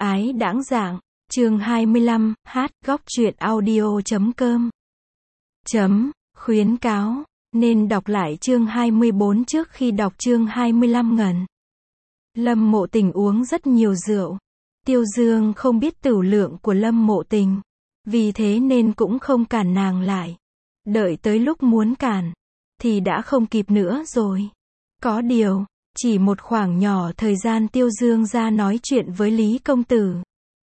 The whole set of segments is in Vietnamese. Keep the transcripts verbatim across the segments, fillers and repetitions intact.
ái đãng dạng, chương hai mươi lăm, hát, góc truyện audio chấm com. Chấm, khuyến cáo, nên đọc lại chương hai mươi bốn trước khi đọc chương hai mươi lăm ngần. Lâm Mộ Tình uống rất nhiều rượu. Tiêu Dương không biết tửu lượng của Lâm Mộ Tình, vì thế nên cũng không cản nàng lại. Đợi tới lúc muốn cản, thì đã không kịp nữa rồi. Có điều, chỉ một khoảng nhỏ thời gian Tiêu Dương ra nói chuyện với Lý Công Tử,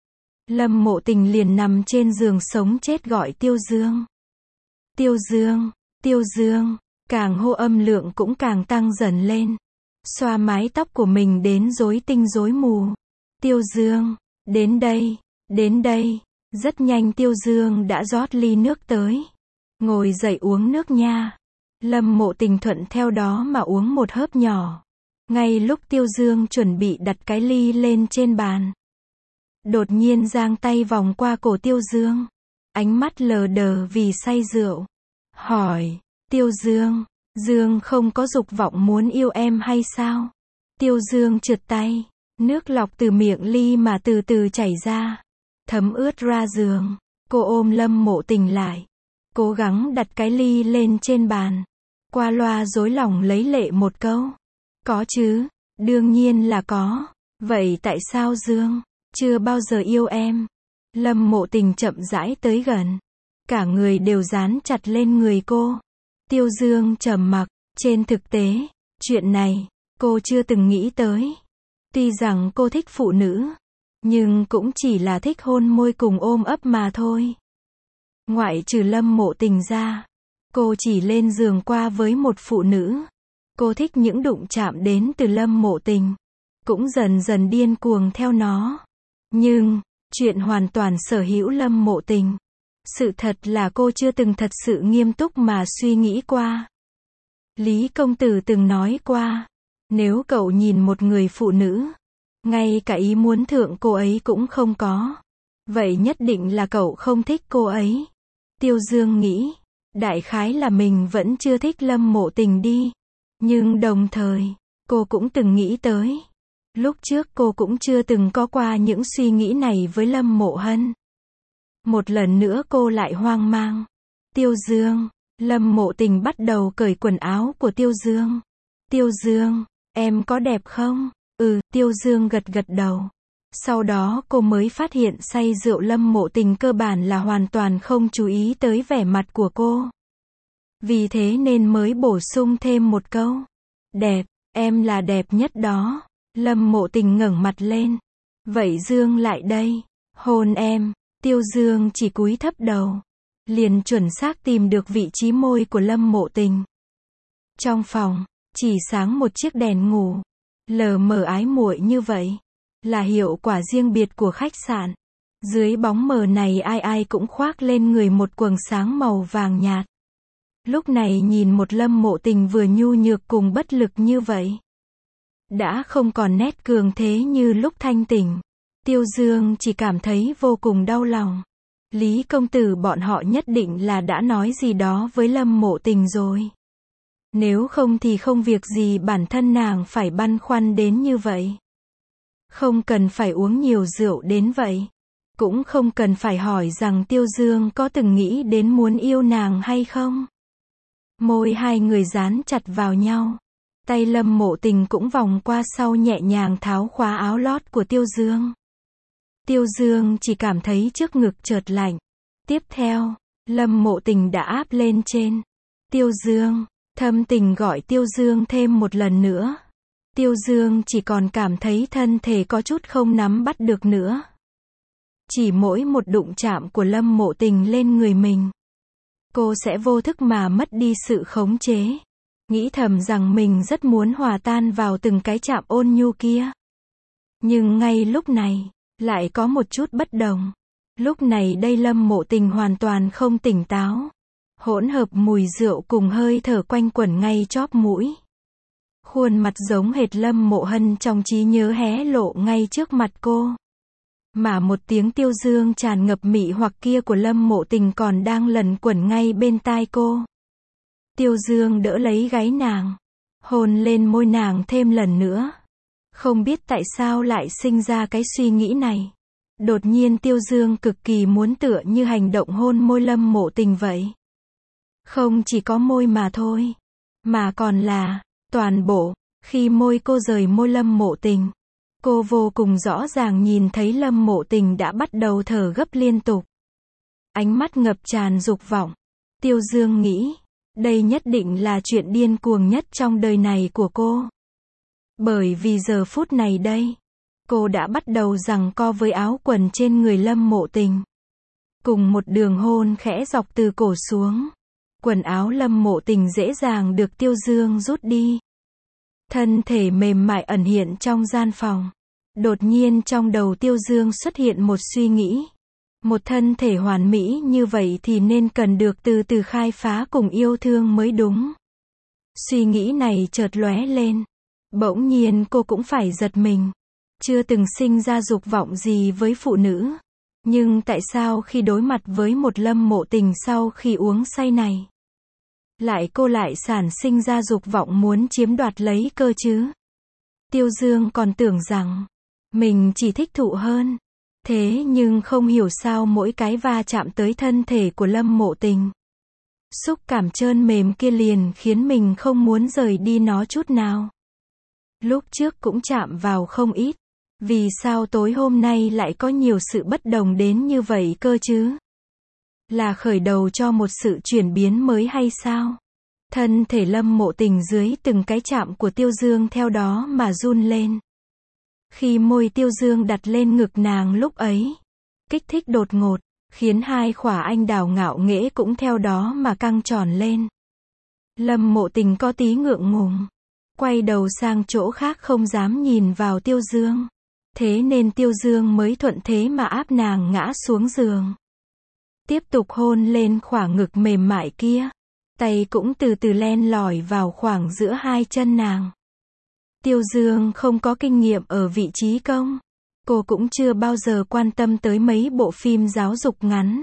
Lâm Mộ Tình liền nằm trên giường sống chết gọi Tiêu Dương. Tiêu Dương, Tiêu Dương, càng hô âm lượng cũng càng tăng dần lên. Xoa mái tóc của mình đến rối tinh rối mù. Tiêu Dương, đến đây, đến đây. Rất nhanh Tiêu Dương đã rót ly nước tới. Ngồi dậy uống nước nha. Lâm Mộ Tình thuận theo đó mà uống một hớp nhỏ. Ngay lúc Tiêu Dương chuẩn bị đặt cái ly lên trên bàn, đột nhiên giang tay vòng qua cổ Tiêu Dương. Ánh mắt lờ đờ vì say rượu. Hỏi, Tiêu Dương, Dương không có dục vọng muốn yêu em hay sao? Tiêu Dương trượt tay. Nước lọc từ miệng ly mà từ từ chảy ra, thấm ướt ra giường. Cô ôm Lâm Mộ Tình lại, cố gắng đặt cái ly lên trên bàn. Qua loa dối lòng lấy lệ một câu. Có chứ, đương nhiên là có. Vậy tại sao Dương chưa bao giờ yêu em? Lâm Mộ Tình chậm rãi tới gần. Cả người đều dán chặt lên người cô. Tiêu Dương trầm mặc. Trên thực tế, chuyện này, cô chưa từng nghĩ tới. Tuy rằng cô thích phụ nữ, nhưng cũng chỉ là thích hôn môi cùng ôm ấp mà thôi. Ngoại trừ Lâm Mộ Tình ra, cô chỉ lên giường qua với một phụ nữ. Cô thích những đụng chạm đến từ Lâm Mộ Tình, cũng dần dần điên cuồng theo nó. Nhưng, chuyện hoàn toàn sở hữu Lâm Mộ Tình. Sự thật là cô chưa từng thật sự nghiêm túc mà suy nghĩ qua. Lý Công Tử từng nói qua, nếu cậu nhìn một người phụ nữ, ngay cả ý muốn thượng cô ấy cũng không có, vậy nhất định là cậu không thích cô ấy. Tiêu Dương nghĩ, đại khái là mình vẫn chưa thích Lâm Mộ Tình đi. Nhưng đồng thời, cô cũng từng nghĩ tới. Lúc trước cô cũng chưa từng có qua những suy nghĩ này với Lâm Mộ Hân. Một lần nữa cô lại hoang mang. Tiêu Dương, Lâm Mộ Tình bắt đầu cởi quần áo của Tiêu Dương. Tiêu Dương, em có đẹp không? Ừ, Tiêu Dương gật gật đầu. Sau đó cô mới phát hiện say rượu Lâm Mộ Tình cơ bản là hoàn toàn không chú ý tới vẻ mặt của cô. Vì thế nên mới bổ sung thêm một câu. Đẹp, em là đẹp nhất đó. Lâm Mộ Tình ngẩng mặt lên. Vậy Dương lại đây, hôn em. Tiêu Dương chỉ cúi thấp đầu, liền chuẩn xác tìm được vị trí môi của Lâm Mộ Tình. Trong phòng, chỉ sáng một chiếc đèn ngủ, lờ mờ ái muội như vậy, là hiệu quả riêng biệt của khách sạn. Dưới bóng mờ này ai ai cũng khoác lên người một quầng sáng màu vàng nhạt. Lúc này nhìn một Lâm Mộ Tình vừa nhu nhược cùng bất lực như vậy, đã không còn nét cường thế như lúc thanh tỉnh. Tiêu Dương chỉ cảm thấy vô cùng đau lòng. Lý Công Tử bọn họ nhất định là đã nói gì đó với Lâm Mộ Tình rồi. Nếu không thì không việc gì bản thân nàng phải băn khoăn đến như vậy. Không cần phải uống nhiều rượu đến vậy. Cũng không cần phải hỏi rằng Tiêu Dương có từng nghĩ đến muốn yêu nàng hay không. Môi hai người dán chặt vào nhau. Tay Lâm Mộ Tình cũng vòng qua sau nhẹ nhàng tháo khóa áo lót của Tiêu Dương. Tiêu Dương chỉ cảm thấy trước ngực chợt lạnh. Tiếp theo, Lâm Mộ Tình đã áp lên trên. Tiêu Dương, thâm tình gọi Tiêu Dương thêm một lần nữa. Tiêu Dương chỉ còn cảm thấy thân thể có chút không nắm bắt được nữa. Chỉ mỗi một đụng chạm của Lâm Mộ Tình lên người mình, cô sẽ vô thức mà mất đi sự khống chế. Nghĩ thầm rằng mình rất muốn hòa tan vào từng cái chạm ôn nhu kia. Nhưng ngay lúc này, lại có một chút bất đồng. Lúc này đây Lâm Mộ Tình hoàn toàn không tỉnh táo. Hỗn hợp mùi rượu cùng hơi thở quanh quẩn ngay chóp mũi. Khuôn mặt giống hệt Lâm Mộ Hân trong trí nhớ hé lộ ngay trước mặt cô. Mà một tiếng Tiêu Dương tràn ngập mị hoặc kia của Lâm Mộ Tình còn đang lẩn quẩn ngay bên tai cô. Tiêu Dương đỡ lấy gáy nàng, hôn lên môi nàng thêm lần nữa. Không biết tại sao lại sinh ra cái suy nghĩ này. Đột nhiên Tiêu Dương cực kỳ muốn tựa như hành động hôn môi Lâm Mộ Tình vậy. Không chỉ có môi mà thôi, mà còn là toàn bộ. Khi môi cô rời môi Lâm Mộ Tình, cô vô cùng rõ ràng nhìn thấy Lâm Mộ Tình đã bắt đầu thở gấp liên tục. Ánh mắt ngập tràn dục vọng. Tiêu Dương nghĩ, đây nhất định là chuyện điên cuồng nhất trong đời này của cô. Bởi vì giờ phút này đây, cô đã bắt đầu giằng co với áo quần trên người Lâm Mộ Tình. Cùng một đường hôn khẽ dọc từ cổ xuống. Quần áo Lâm Mộ Tình dễ dàng được Tiêu Dương rút đi. Thân thể mềm mại ẩn hiện trong gian phòng. Đột nhiên trong đầu Tiêu Dương xuất hiện một suy nghĩ. Một thân thể hoàn mỹ như vậy thì nên cần được từ từ khai phá cùng yêu thương mới đúng. Suy nghĩ này chợt lóe lên. Bỗng nhiên cô cũng phải giật mình. Chưa từng sinh ra dục vọng gì với phụ nữ. Nhưng tại sao khi đối mặt với một Lâm Mộ Tình sau khi uống say này, lại cô lại sản sinh ra dục vọng muốn chiếm đoạt lấy cơ chứ? Tiêu Dương còn tưởng rằng mình chỉ thích thụ hơn. Thế nhưng không hiểu sao mỗi cái va chạm tới thân thể của Lâm Mộ Tình, xúc cảm trơn mềm kia liền khiến mình không muốn rời đi nó chút nào. Lúc trước cũng chạm vào không ít. Vì sao tối hôm nay lại có nhiều sự bất đồng đến như vậy cơ chứ? Là khởi đầu cho một sự chuyển biến mới hay sao? Thân thể Lâm Mộ Tình dưới từng cái chạm của Tiêu Dương theo đó mà run lên. Khi môi Tiêu Dương đặt lên ngực nàng lúc ấy, kích thích đột ngột, khiến hai khỏa anh đào ngạo nghễ cũng theo đó mà căng tròn lên. Lâm Mộ Tình có tí ngượng ngùng, quay đầu sang chỗ khác không dám nhìn vào Tiêu Dương. Thế nên Tiêu Dương mới thuận thế mà áp nàng ngã xuống giường. Tiếp tục hôn lên khoảng ngực mềm mại kia. Tay cũng từ từ len lỏi vào khoảng giữa hai chân nàng. Tiêu Dương không có kinh nghiệm ở vị trí công. Cô cũng chưa bao giờ quan tâm tới mấy bộ phim giáo dục ngắn.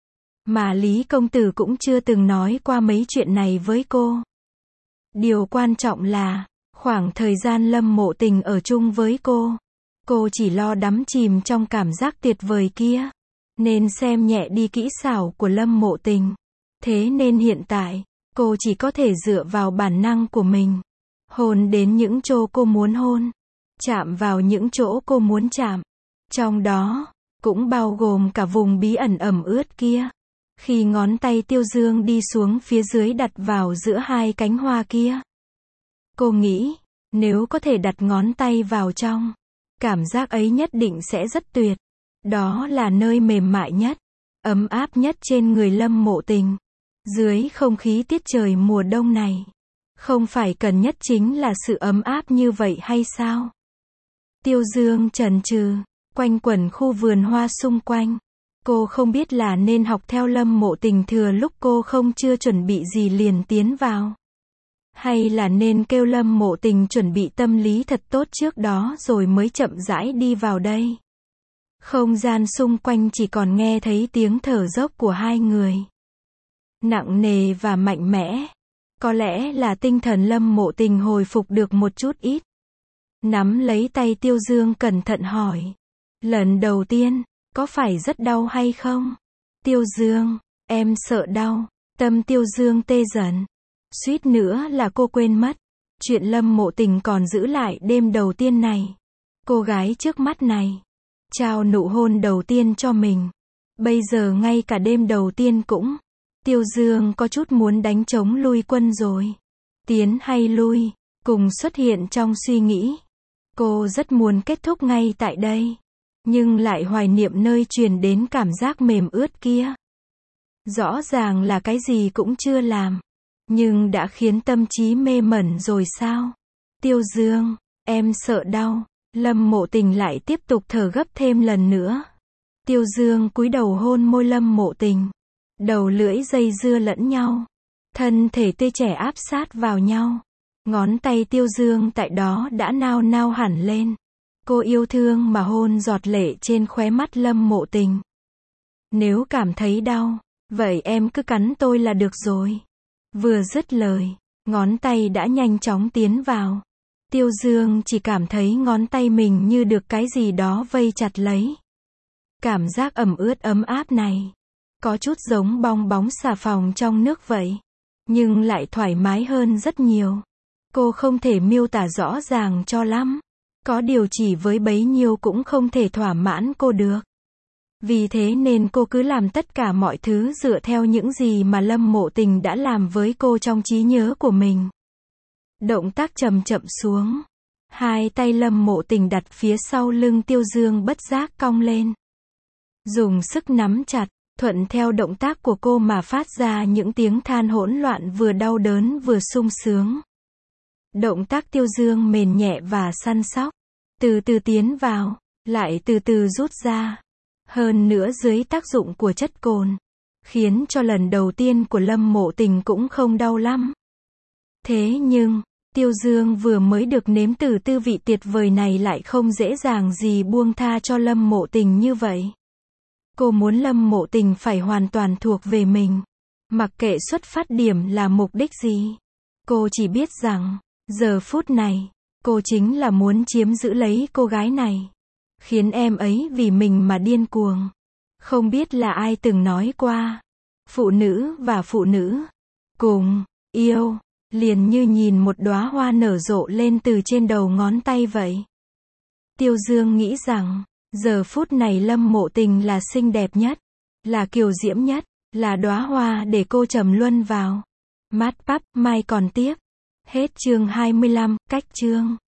Mà Lý công tử cũng chưa từng nói qua mấy chuyện này với cô. Điều quan trọng là, khoảng thời gian Lâm Mộ Tình ở chung với cô, cô chỉ lo đắm chìm trong cảm giác tuyệt vời kia, nên xem nhẹ đi kỹ xảo của Lâm Mộ Tình. Thế nên hiện tại, cô chỉ có thể dựa vào bản năng của mình. Hôn đến những chỗ cô muốn hôn. Chạm vào những chỗ cô muốn chạm. Trong đó, cũng bao gồm cả vùng bí ẩn ẩm ướt kia. Khi ngón tay Tiêu Dương đi xuống phía dưới đặt vào giữa hai cánh hoa kia, cô nghĩ, nếu có thể đặt ngón tay vào trong, cảm giác ấy nhất định sẽ rất tuyệt. Đó là nơi mềm mại nhất, ấm áp nhất trên người Lâm Mộ Tình. Dưới không khí tiết trời mùa đông này, không phải cần nhất chính là sự ấm áp như vậy hay sao? Tiêu Dương chần chừ, quanh quẩn khu vườn hoa xung quanh. Cô không biết là nên học theo Lâm Mộ Tình thừa lúc cô không chưa chuẩn bị gì liền tiến vào, hay là nên kêu Lâm Mộ Tình chuẩn bị tâm lý thật tốt trước đó rồi mới chậm rãi đi vào đây. Không gian xung quanh chỉ còn nghe thấy tiếng thở dốc của hai người. Nặng nề và mạnh mẽ. Có lẽ là tinh thần Lâm Mộ Tình hồi phục được một chút ít. Nắm lấy tay Tiêu Dương cẩn thận hỏi. Lần đầu tiên, có phải rất đau hay không? Tiêu Dương, em sợ đau. Tâm Tiêu Dương tê dần. Suýt nữa là cô quên mất. Chuyện Lâm Mộ Tình còn giữ lại đêm đầu tiên này. Cô gái trước mắt này trao nụ hôn đầu tiên cho mình. Bây giờ ngay cả đêm đầu tiên cũng. Tiêu Dương có chút muốn đánh trống lui quân rồi. Tiến hay lui, cùng xuất hiện trong suy nghĩ. Cô rất muốn kết thúc ngay tại đây. Nhưng lại hoài niệm nơi truyền đến cảm giác mềm ướt kia. Rõ ràng là cái gì cũng chưa làm. Nhưng đã khiến tâm trí mê mẩn rồi sao? Tiêu Dương, em sợ đau. Lâm Mộ Tình lại tiếp tục thở gấp thêm lần nữa. Tiêu Dương cúi đầu hôn môi Lâm Mộ Tình. Đầu lưỡi dây dưa lẫn nhau. Thân thể tươi trẻ áp sát vào nhau. Ngón tay Tiêu Dương tại đó đã nao nao hẳn lên. Cô yêu thương mà hôn giọt lệ trên khóe mắt Lâm Mộ Tình. Nếu cảm thấy đau, vậy em cứ cắn tôi là được rồi. Vừa dứt lời, ngón tay đã nhanh chóng tiến vào. Tiêu Dương chỉ cảm thấy ngón tay mình như được cái gì đó vây chặt lấy. Cảm giác ẩm ướt ấm áp này, có chút giống bong bóng xà phòng trong nước vậy, nhưng lại thoải mái hơn rất nhiều. Cô không thể miêu tả rõ ràng cho lắm. Có điều chỉ với bấy nhiêu cũng không thể thỏa mãn cô được. Vì thế nên cô cứ làm tất cả mọi thứ dựa theo những gì mà Lâm Mộ Tình đã làm với cô trong trí nhớ của mình. Động tác chậm chậm xuống. Hai tay Lâm Mộ Tình đặt phía sau lưng Tiêu Dương bất giác cong lên. Dùng sức nắm chặt, thuận theo động tác của cô mà phát ra những tiếng than hỗn loạn vừa đau đớn vừa sung sướng. Động tác Tiêu Dương mềm nhẹ và săn sóc, từ từ tiến vào, lại từ từ rút ra. Hơn nữa dưới tác dụng của chất cồn, khiến cho lần đầu tiên của Lâm Mộ Tình cũng không đau lắm. Thế nhưng, Tiêu Dương vừa mới được nếm thử tư vị tuyệt vời này lại không dễ dàng gì buông tha cho Lâm Mộ Tình như vậy. Cô muốn Lâm Mộ Tình phải hoàn toàn thuộc về mình. Mặc kệ xuất phát điểm là mục đích gì. Cô chỉ biết rằng, giờ phút này, cô chính là muốn chiếm giữ lấy cô gái này. Khiến em ấy vì mình mà điên cuồng. Không biết là ai từng nói qua. Phụ nữ và phụ nữ cùng yêu, liền như nhìn một đóa hoa nở rộ lên từ trên đầu ngón tay vậy. Tiêu Dương nghĩ rằng, giờ phút này Lâm Mộ Tình là xinh đẹp nhất, là kiều diễm nhất, là đóa hoa để cô trầm luân vào. Mát Pắp, mai còn tiếp. Hết chương hai mươi lăm, cách chương.